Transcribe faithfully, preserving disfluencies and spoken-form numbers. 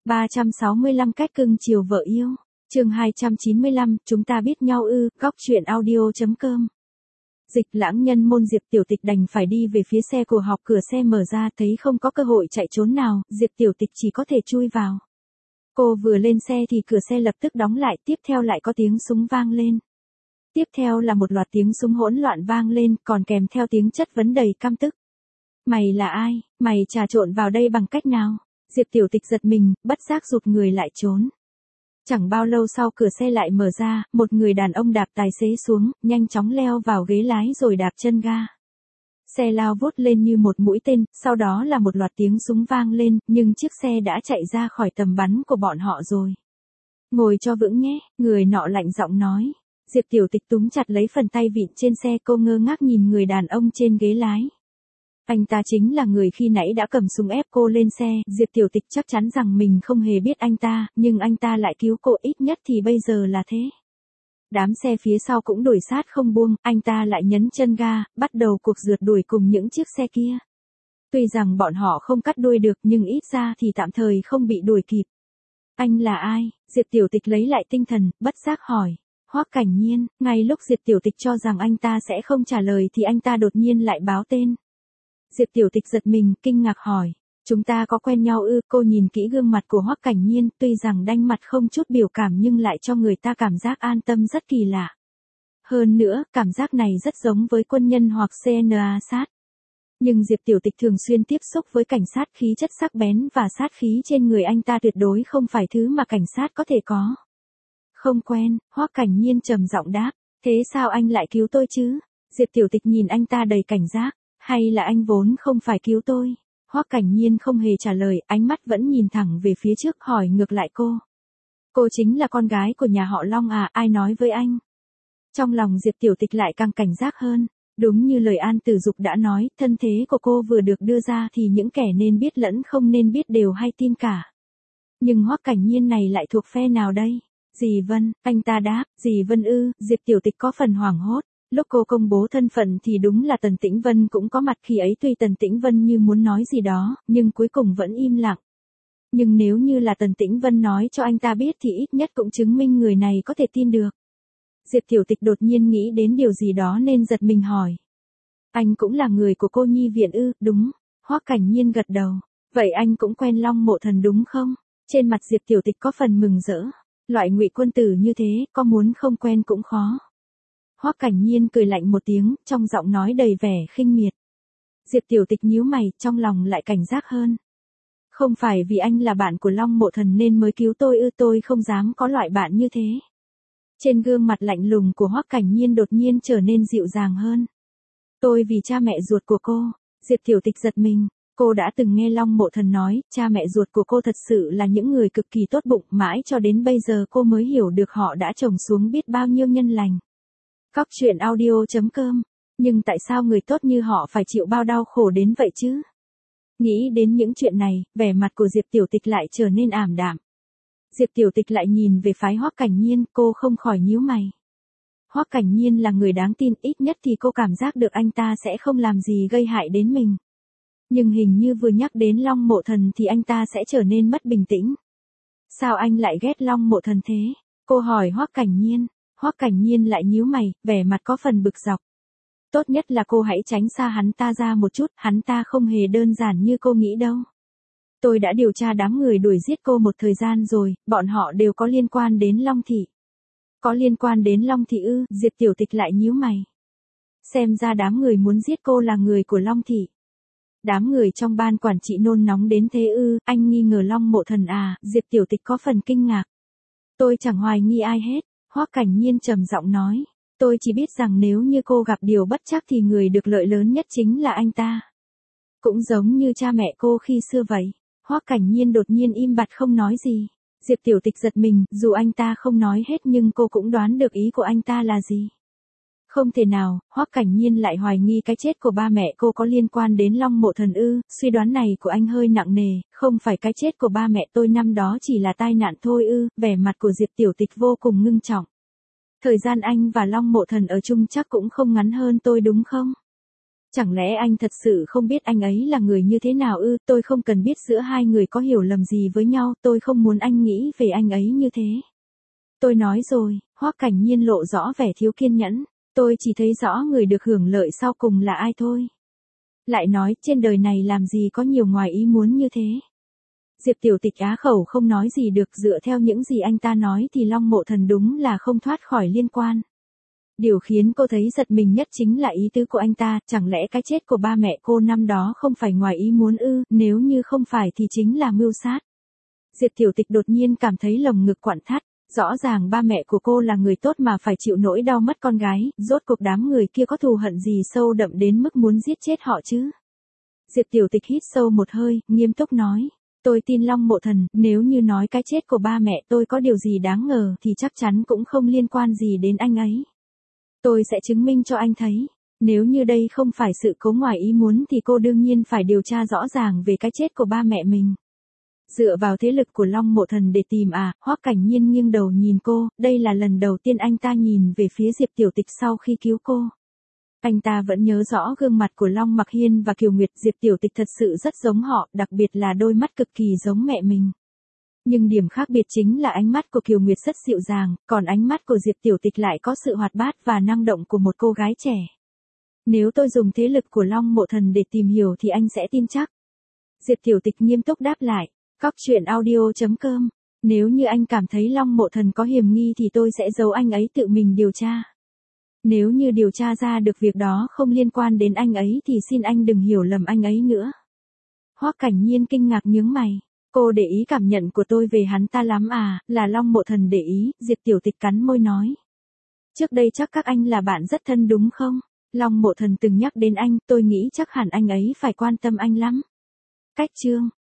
ba trăm sáu mươi lăm cách cưng chiều vợ yêu. Chương hai trăm chín mươi lăm, chúng ta biết nhau ư, góc truyện audio chấm com. Dịch lãng nhân môn Diệp Tiểu Tịch đành phải đi về phía xe của học, cửa xe mở ra, thấy không có cơ hội chạy trốn nào, Diệp Tiểu Tịch chỉ có thể chui vào. Cô vừa lên xe thì cửa xe lập tức đóng lại, tiếp theo lại có tiếng súng vang lên. Tiếp theo là một loạt tiếng súng hỗn loạn vang lên, còn kèm theo tiếng chất vấn đầy căm tức. Mày là ai, mày trà trộn vào đây bằng cách nào? Diệp Tiểu Tịch giật mình, bất giác rụt người lại trốn. Chẳng bao lâu sau cửa xe lại mở ra, một người đàn ông đạp tài xế xuống, nhanh chóng leo vào ghế lái rồi đạp chân ga. Xe lao vút lên như một mũi tên, sau đó là một loạt tiếng súng vang lên, nhưng chiếc xe đã chạy ra khỏi tầm bắn của bọn họ rồi. Ngồi cho vững nhé, người nọ lạnh giọng nói. Diệp Tiểu Tịch túm chặt lấy phần tay vịn trên xe, cô ngơ ngác nhìn người đàn ông trên ghế lái. Anh ta chính là người khi nãy đã cầm súng ép cô lên xe, Diệp Tiểu Tịch chắc chắn rằng mình không hề biết anh ta, nhưng anh ta lại cứu cô, ít nhất thì bây giờ là thế. Đám xe phía sau cũng đuổi sát không buông, anh ta lại nhấn chân ga, bắt đầu cuộc rượt đuổi cùng những chiếc xe kia. Tuy rằng bọn họ không cắt đuôi được nhưng ít ra thì tạm thời không bị đuổi kịp. Anh là ai? Diệp Tiểu Tịch lấy lại tinh thần, bất giác hỏi. Hoắc Cảnh Nhiên. Ngay lúc Diệp Tiểu Tịch cho rằng anh ta sẽ không trả lời thì anh ta đột nhiên lại báo tên. Diệp Tiểu Tịch giật mình, kinh ngạc hỏi. Chúng ta có quen nhau ư? Cô nhìn kỹ gương mặt của Hoắc Cảnh Nhiên, tuy rằng đanh mặt không chút biểu cảm nhưng lại cho người ta cảm giác an tâm rất kỳ lạ. Hơn nữa, cảm giác này rất giống với quân nhân hoặc xê en a sát. Nhưng Diệp Tiểu Tịch thường xuyên tiếp xúc với cảnh sát, khí chất sắc bén và sát khí trên người anh ta tuyệt đối không phải thứ mà cảnh sát có thể có. Không quen, Hoắc Cảnh Nhiên trầm giọng đáp. Thế sao anh lại cứu tôi chứ? Diệp Tiểu Tịch nhìn anh ta đầy cảnh giác. Hay là anh vốn không phải cứu tôi? Hoắc Cảnh Nhiên không hề trả lời, ánh mắt vẫn nhìn thẳng về phía trước, hỏi ngược lại cô. Cô chính là con gái của nhà họ Long à, ai nói với anh? Trong lòng Diệp Tiểu Tịch lại càng cảnh giác hơn. Đúng như lời An Tử Dục đã nói, thân thế của cô vừa được đưa ra thì những kẻ nên biết lẫn không nên biết đều hay tin cả. Nhưng Hoắc Cảnh Nhiên này lại thuộc phe nào đây? Dì Vân, anh ta đáp, dì Vân ư, Diệp Tiểu Tịch có phần hoảng hốt. Lúc cô công bố thân phận thì đúng là Tần Tĩnh Vân cũng có mặt, khi ấy tuy Tần Tĩnh Vân như muốn nói gì đó, nhưng cuối cùng vẫn im lặng. Nhưng nếu như là Tần Tĩnh Vân nói cho anh ta biết thì ít nhất cũng chứng minh người này có thể tin được. Diệp Tiểu Tịch đột nhiên nghĩ đến điều gì đó nên giật mình hỏi. Anh cũng là người của cô nhi viện ư? Đúng. Hoắc Cảnh Nhiên gật đầu. Vậy anh cũng quen Long Mộ Thần đúng không? Trên mặt Diệp Tiểu Tịch có phần mừng rỡ. Loại ngụy quân tử như thế, có muốn không quen cũng khó. Hoắc Cảnh Nhiên cười lạnh một tiếng, trong giọng nói đầy vẻ khinh miệt. Diệp Tiểu Tịch nhíu mày, trong lòng lại cảnh giác hơn. Không phải vì anh là bạn của Long Mộ Thần nên mới cứu tôi ư? Tôi không dám có loại bạn như thế. Trên gương mặt lạnh lùng của Hoắc Cảnh Nhiên đột nhiên trở nên dịu dàng hơn. Tôi vì cha mẹ ruột của cô. Diệp Tiểu Tịch giật mình. Cô đã từng nghe Long Mộ Thần nói, cha mẹ ruột của cô thật sự là những người cực kỳ tốt bụng, mãi cho đến bây giờ cô mới hiểu được họ đã trồng xuống biết bao nhiêu nhân lành. Góc truyện audio chấm com. Nhưng tại sao người tốt như họ phải chịu bao đau khổ đến vậy chứ? Nghĩ đến những chuyện này, vẻ mặt của Diệp Tiểu Tịch lại trở nên ảm đạm. Diệp Tiểu Tịch lại nhìn về phái Hoắc Cảnh Nhiên, cô không khỏi nhíu mày. Hoắc Cảnh Nhiên là người đáng tin, ít nhất thì cô cảm giác được anh ta sẽ không làm gì gây hại đến mình. Nhưng hình như vừa nhắc đến Long Mộ Thần thì anh ta sẽ trở nên mất bình tĩnh. Sao anh lại ghét Long Mộ Thần thế? Cô hỏi Hoắc Cảnh Nhiên. Hoắc Cảnh Nhiên lại nhíu mày, vẻ mặt có phần bực dọc. Tốt nhất là cô hãy tránh xa hắn ta ra một chút, hắn ta không hề đơn giản như cô nghĩ đâu. Tôi đã điều tra đám người đuổi giết cô một thời gian rồi, bọn họ đều có liên quan đến Long Thị. Có liên quan đến Long Thị ư? Diệp Tiểu Tịch lại nhíu mày. Xem ra đám người muốn giết cô là người của Long Thị. Đám người trong ban quản trị nôn nóng đến thế ư? Anh nghi ngờ Long Mộ Thần à? Diệp Tiểu Tịch có phần kinh ngạc. Tôi chẳng hoài nghi ai hết. Hoắc Cảnh Nhiên trầm giọng nói. Tôi chỉ biết rằng nếu như cô gặp điều bất trắc thì người được lợi lớn nhất chính là anh ta. Cũng giống như cha mẹ cô khi xưa vậy. Hoắc Cảnh Nhiên đột nhiên im bặt không nói gì. Diệp Tiểu Tịch giật mình, dù anh ta không nói hết nhưng cô cũng đoán được ý của anh ta là gì. Không thể nào, Hoắc Cảnh Nhiên lại hoài nghi cái chết của ba mẹ cô có liên quan đến Long Mộ Thần ư? Suy đoán này của anh hơi nặng nề, không phải cái chết của ba mẹ tôi năm đó chỉ là tai nạn thôi ư? Vẻ mặt của Diệp Tiểu Tịch vô cùng ngưng trọng. Thời gian anh và Long Mộ Thần ở chung chắc cũng không ngắn hơn tôi đúng không? Chẳng lẽ anh thật sự không biết anh ấy là người như thế nào ư? Tôi không cần biết giữa hai người có hiểu lầm gì với nhau, tôi không muốn anh nghĩ về anh ấy như thế. Tôi nói rồi, Hoắc Cảnh Nhiên lộ rõ vẻ thiếu kiên nhẫn, tôi chỉ thấy rõ người được hưởng lợi sau cùng là ai thôi. Lại nói, trên đời này làm gì có nhiều ngoài ý muốn như thế. Diệp Tiểu Tịch á khẩu không nói gì được, dựa theo những gì anh ta nói thì Long Mộ Thần đúng là không thoát khỏi liên quan. Điều khiến cô thấy giật mình nhất chính là ý tứ của anh ta, chẳng lẽ cái chết của ba mẹ cô năm đó không phải ngoài ý muốn ư, nếu như không phải thì chính là mưu sát. Diệp Tiểu Tịch đột nhiên cảm thấy lồng ngực quặn thắt, rõ ràng ba mẹ của cô là người tốt mà phải chịu nỗi đau mất con gái, rốt cuộc đám người kia có thù hận gì sâu đậm đến mức muốn giết chết họ chứ. Diệp Tiểu Tịch hít sâu một hơi, nghiêm túc nói. Tôi tin Long Mộ Thần, nếu như nói cái chết của ba mẹ tôi có điều gì đáng ngờ thì chắc chắn cũng không liên quan gì đến anh ấy. Tôi sẽ chứng minh cho anh thấy. Nếu như đây không phải sự cố ngoài ý muốn thì cô đương nhiên phải điều tra rõ ràng về cái chết của ba mẹ mình. Dựa vào thế lực của Long Mộ Thần để tìm à, Hoắc Cảnh Nhiên nghiêng đầu nhìn cô, đây là lần đầu tiên anh ta nhìn về phía Diệp Tiểu Tịch sau khi cứu cô. Anh ta vẫn nhớ rõ gương mặt của Long Mặc Hiên và Kiều Nguyệt, Diệp Tiểu Tịch thật sự rất giống họ, đặc biệt là đôi mắt cực kỳ giống mẹ mình. Nhưng điểm khác biệt chính là ánh mắt của Kiều Nguyệt rất dịu dàng, còn ánh mắt của Diệp Tiểu Tịch lại có sự hoạt bát và năng động của một cô gái trẻ. Nếu tôi dùng thế lực của Long Mộ Thần để tìm hiểu thì anh sẽ tin chắc. Diệp Tiểu Tịch nghiêm túc đáp lại, Cóc Truyện Audio chấm com. Nếu như anh cảm thấy Long Mộ Thần có hiểm nghi thì tôi sẽ giấu anh ấy tự mình điều tra. Nếu như điều tra ra được việc đó không liên quan đến anh ấy thì xin anh đừng hiểu lầm anh ấy nữa. Hoắc Cảnh Nhiên kinh ngạc nhướng mày. Cô để ý cảm nhận của tôi về hắn ta lắm à, là Long Mộ Thần để ý, Diệp Tiểu Tịch cắn môi nói. Trước đây chắc các anh là bạn rất thân đúng không? Long Mộ Thần từng nhắc đến anh, tôi nghĩ chắc hẳn anh ấy phải quan tâm anh lắm. Cách chương.